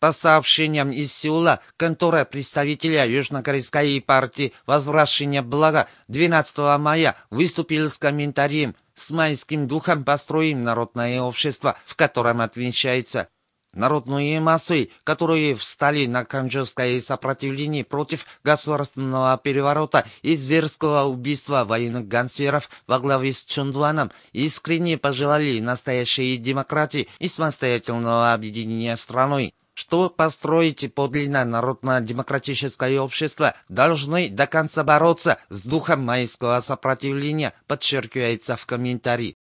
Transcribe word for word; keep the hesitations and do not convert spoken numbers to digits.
По сообщениям из Сеула, контора представителя Южнокорейской партии «Возвращение блага» двенадцатого мая выступил с комментарием: «С майским духом построим народное общество, в котором отмечается». Народные массы, которые встали на канжурское сопротивление против государственного переворота и зверского убийства военных гангстеров во главе с Чундуаном, искренне пожелали настоящей демократии и самостоятельного объединения страной. Что построить подлинно народно-демократическое общество, должны до конца бороться с духом майского сопротивления, подчеркивается в комментарии.